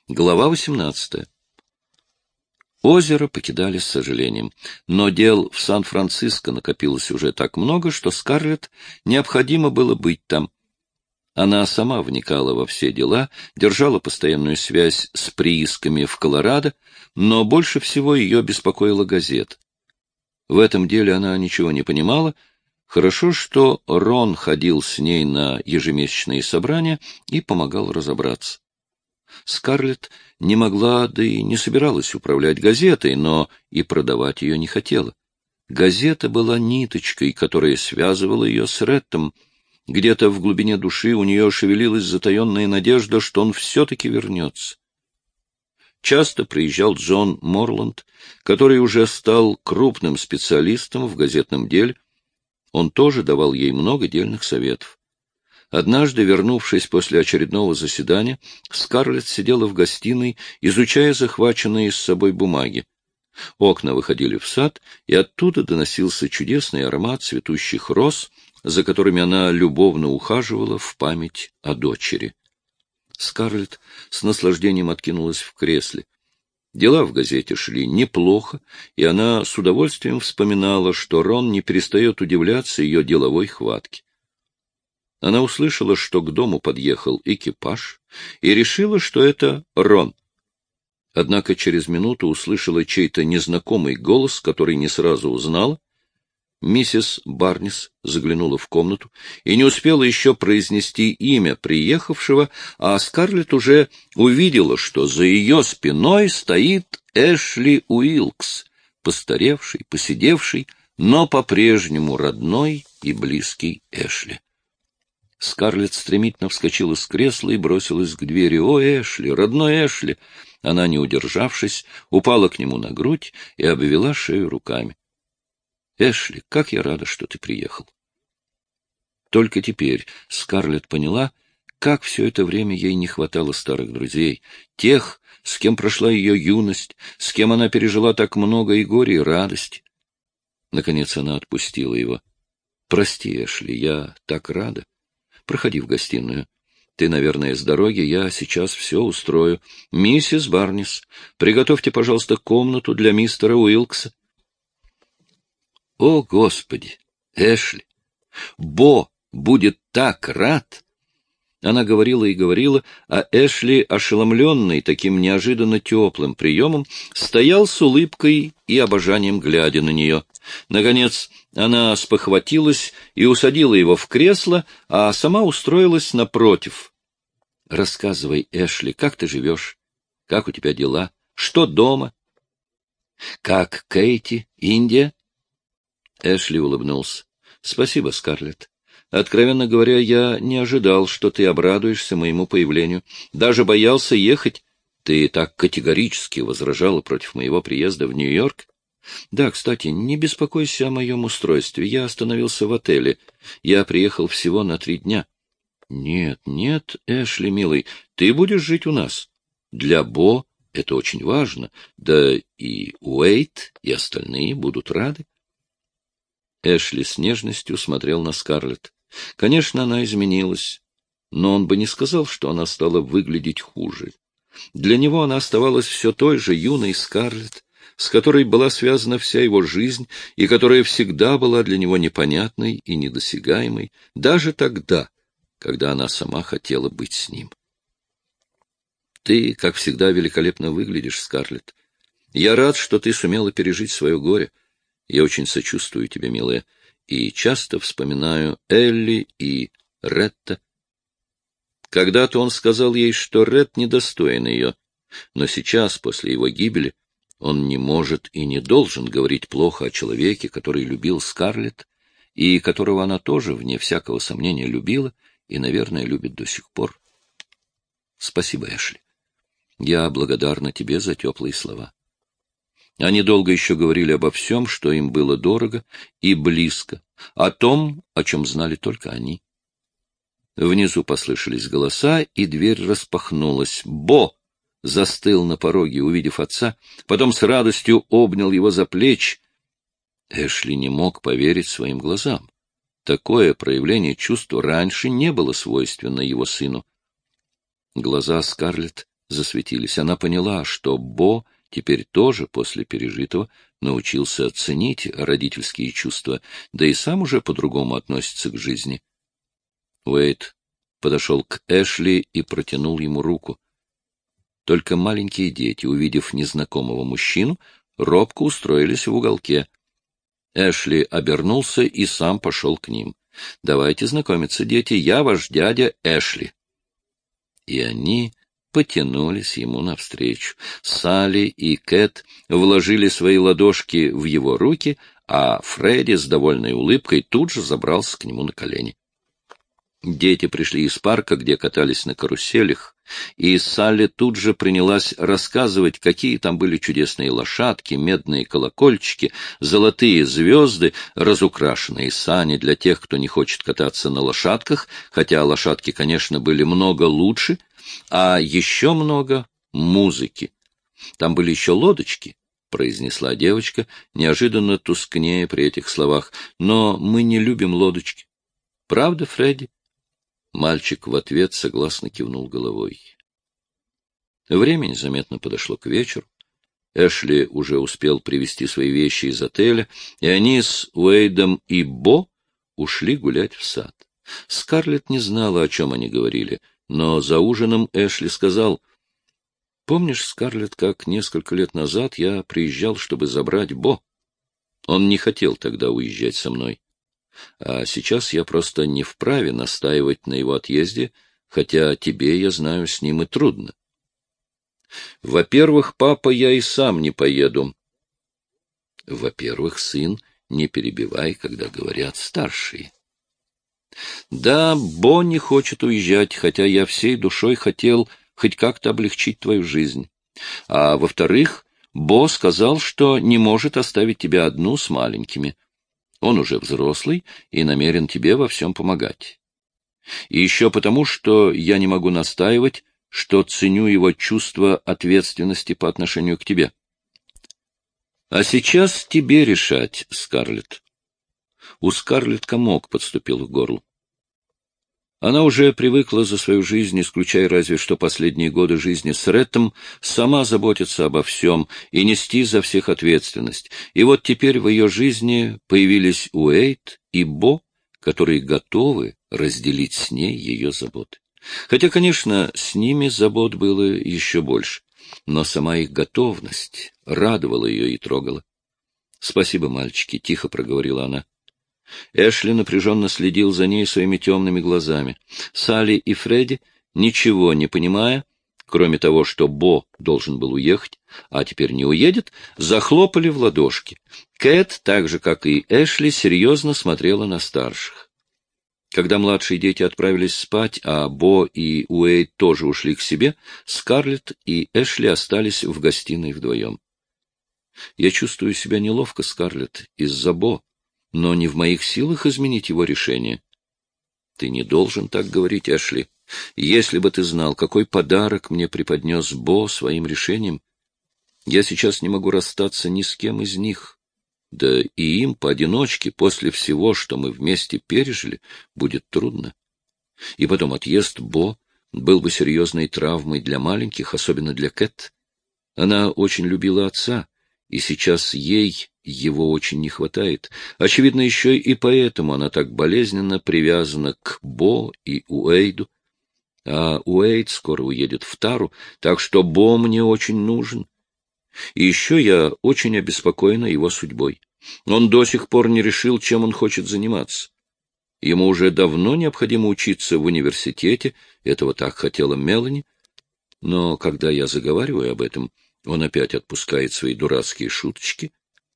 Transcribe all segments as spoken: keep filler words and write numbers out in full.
Глава восемнадцатая. Озеро покидали с сожалением, но дел в Сан-Франциско накопилось уже так много, что Скарлетт необходимо было быть там. Она сама вникала во все дела, держала постоянную связь с приисками в Колорадо, но больше всего ее беспокоила газета. В этом деле она ничего не понимала. Хорошо, что Рон ходил с ней на ежемесячные собрания и помогал разобраться. Скарлетт не могла, да и не собиралась управлять газетой, но и продавать ее не хотела. Газета была ниточкой, которая связывала ее с Реттом. Где-то в глубине души у нее шевелилась затаенная надежда, что он все-таки вернется. Часто приезжал Джон Морланд, который уже стал крупным специалистом в газетном деле. Он тоже давал ей много дельных советов. Однажды, вернувшись после очередного заседания, Скарлетт сидела в гостиной, изучая захваченные с собой бумаги. Окна выходили в сад, и оттуда доносился чудесный аромат цветущих роз, за которыми она любовно ухаживала в память о дочери. Скарлетт с наслаждением откинулась в кресле. Дела в газете шли неплохо, и она с удовольствием вспоминала, что Рон не перестает удивляться ее деловой хватке. Она услышала, что к дому подъехал экипаж, и решила, что это Рон. Однако через минуту услышала чей-то незнакомый голос, который не сразу узнала. Миссис Барнис заглянула в комнату и не успела еще произнести имя приехавшего, а Скарлетт уже увидела, что за ее спиной стоит Эшли Уилкс, постаревший, поседевший, но по-прежнему родной и близкий Эшли. Скарлетт стремительно вскочила с кресла и бросилась к двери. «О, Эшли, родной Эшли!» Она, не удержавшись, упала к нему на грудь и обвела шею руками. «Эшли, как я рада, что ты приехал!» Только теперь Скарлетт поняла, как все это время ей не хватало старых друзей, тех, с кем прошла ее юность, с кем она пережила так много и горя, и радости. Наконец она отпустила его. «Прости, Эшли, я так рада. Проходи в гостиную. Ты, наверное, с дороги, я сейчас все устрою. Миссис Барнис, приготовьте, пожалуйста, комнату для мистера Уилкса». О, Господи! Эшли! Бо будет так рад! Она говорила и говорила, а Эшли, ошеломленный таким неожиданно теплым приемом, стоял с улыбкой и обожанием, глядя на нее. Наконец она спохватилась и усадила его в кресло, а сама устроилась напротив. — Рассказывай, Эшли, как ты живешь? Как у тебя дела? Что дома? — Как Кейти, Индия? Эшли улыбнулся. — Спасибо, Скарлетт. Откровенно говоря, я не ожидал, что ты обрадуешься моему появлению. Даже боялся ехать. Ты так категорически возражала против моего приезда в Нью-Йорк. Да, кстати, не беспокойся о моем устройстве. Я остановился в отеле. Я приехал всего на три дня. Нет, нет, Эшли, милый, ты будешь жить у нас. Для Бо это очень важно. Да и Уэйт, и остальные будут рады. Эшли с нежностью смотрел на Скарлетт. Конечно, она изменилась, но он бы не сказал, что она стала выглядеть хуже. Для него она оставалась все той же юной Скарлетт, с которой была связана вся его жизнь и которая всегда была для него непонятной и недосягаемой, даже тогда, когда она сама хотела быть с ним. Ты, как всегда, великолепно выглядишь, Скарлетт. Я рад, что ты сумела пережить свое горе. Я очень сочувствую тебе, милая, и часто вспоминаю Элли и Ретта. Когда-то он сказал ей, что Рет недостоин ее, но сейчас, после его гибели, он не может и не должен говорить плохо о человеке, который любил Скарлетт, и которого она тоже, вне всякого сомнения, любила и, наверное, любит до сих пор. Спасибо, Эшли. Я благодарна тебе за теплые слова. Они долго еще говорили обо всем, что им было дорого и близко, о том, о чем знали только они. Внизу послышались голоса, и дверь распахнулась. Бо застыл на пороге, увидев отца, потом с радостью обнял его за плечи. Эшли не мог поверить своим глазам. Такое проявление чувств раньше не было свойственно его сыну. Глаза Скарлетт засветились. Она поняла, что Бо теперь тоже после пережитого научился ценить родительские чувства, да и сам уже по-другому относится к жизни. Уэйд подошел к Эшли и протянул ему руку. Только маленькие дети, увидев незнакомого мужчину, робко устроились в уголке. Эшли обернулся и сам пошел к ним. — Давайте знакомиться, дети, я ваш дядя Эшли. И они потянулись ему навстречу. Салли и Кэт вложили свои ладошки в его руки, а Фредди с довольной улыбкой тут же забрался к нему на колени. Дети пришли из парка, где катались на каруселях, и Салли тут же принялась рассказывать, какие там были чудесные лошадки, медные колокольчики, золотые звезды, разукрашенные сани для тех, кто не хочет кататься на лошадках, хотя лошадки, конечно, были много лучше, а еще много музыки. Там были еще лодочки, — произнесла девочка, неожиданно тускнее при этих словах, — но мы не любим лодочки. Правда, Фредди? Мальчик в ответ согласно кивнул головой. Время незаметно подошло к вечеру. Эшли уже успел привезти свои вещи из отеля, и они с Уэйдом и Бо ушли гулять в сад. Скарлетт не знала, о чем они говорили, но за ужином Эшли сказал: — Помнишь, Скарлетт, как несколько лет назад я приезжал, чтобы забрать Бо? Он не хотел тогда уезжать со мной. А сейчас я просто не вправе настаивать на его отъезде, хотя тебе, я знаю, с ним и трудно. Во-первых, папа, я и сам не поеду. Во-первых, сын, не перебивай, когда говорят старшие. Да, Бо не хочет уезжать, хотя я всей душой хотел хоть как-то облегчить твою жизнь. А во-вторых, Бо сказал, что не может оставить тебя одну с маленькими. Он уже взрослый и намерен тебе во всем помогать. И еще потому, что я не могу настаивать, что ценю его чувство ответственности по отношению к тебе. А сейчас тебе решать, Скарлетт. У Скарлетт комок подступил к горлу. Она уже привыкла за свою жизнь, исключая разве что последние годы жизни с Реттом, сама заботиться обо всем и нести за всех ответственность. И вот теперь в ее жизни появились Уэйд и Бо, которые готовы разделить с ней ее заботы. Хотя, конечно, с ними забот было еще больше, но сама их готовность радовала ее и трогала. — Спасибо, мальчики, — тихо проговорила она. Эшли напряженно следил за ней своими темными глазами. Салли и Фредди, ничего не понимая, кроме того, что Бо должен был уехать, а теперь не уедет, захлопали в ладошки. Кэт, так же, как и Эшли, серьезно смотрела на старших. Когда младшие дети отправились спать, а Бо и Уэйд тоже ушли к себе, Скарлетт и Эшли остались в гостиной вдвоем. — Я чувствую себя неловко, Скарлетт, из-за Бо. Но не в моих силах изменить его решение. Ты не должен так говорить, Эшли. Если бы ты знал, какой подарок мне преподнес Бо своим решением, я сейчас не могу расстаться ни с кем из них. Да и им поодиночке, после всего, что мы вместе пережили, будет трудно. И потом отъезд Бо был бы серьезной травмой для маленьких, особенно для Кэт. Она очень любила отца, и сейчас ей его очень не хватает. Очевидно, еще и поэтому она так болезненно привязана к Бо и Уэйду. А Уэйд скоро уедет в Тару, так что Бо мне очень нужен. И еще я очень обеспокоена его судьбой. Он до сих пор не решил, чем он хочет заниматься. Ему уже давно необходимо учиться в университете, этого так хотела Мелани. Но когда я заговариваю об этом, он опять отпускает свои дурацкие шуточки.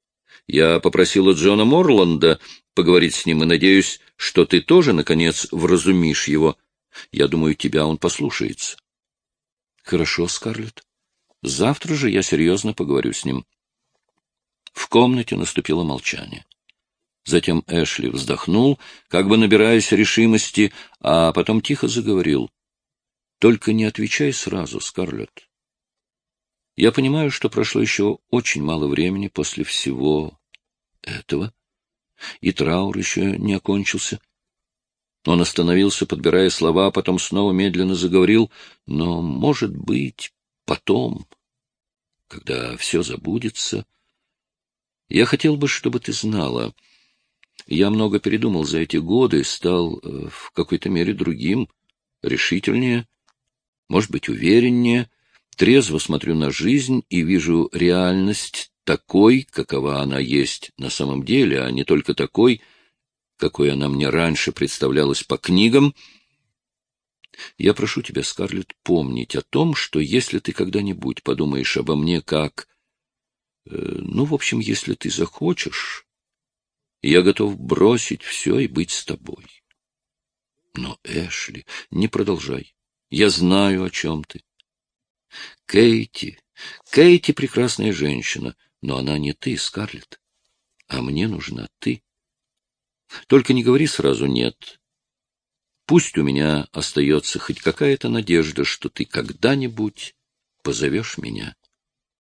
Я попросила Джона Морланда поговорить с ним и надеюсь, что ты тоже, наконец, вразумишь его. Я думаю, тебя он послушается. — Хорошо, Скарлетт. Завтра же я серьезно поговорю с ним. В комнате наступило молчание. Затем Эшли вздохнул, как бы набираясь решимости, а потом тихо заговорил. — Только не отвечай сразу, Скарлетт. Я понимаю, что прошло еще очень мало времени после всего этого, и траур еще не окончился. Он остановился, подбирая слова, а потом снова медленно заговорил. Но, может быть, потом, когда все забудется, я хотел бы, чтобы ты знала, я много передумал за эти годы, стал в какой-то мере другим, решительнее, может быть, увереннее, трезво смотрю на жизнь и вижу реальность такой, какова она есть на самом деле, а не только такой, какой она мне раньше представлялась по книгам. Я прошу тебя, Скарлетт, помнить о том, что если ты когда-нибудь подумаешь обо мне как... Э, ну, в общем, если ты захочешь, я готов бросить все и быть с тобой. Но, Эшли, не продолжай. Я знаю, о чем ты. Кейти, Кейти прекрасная женщина, но она не ты, Скарлетт, а мне нужна ты. Только не говори сразу «нет». Пусть у меня остается хоть какая-то надежда, что ты когда-нибудь позовешь меня.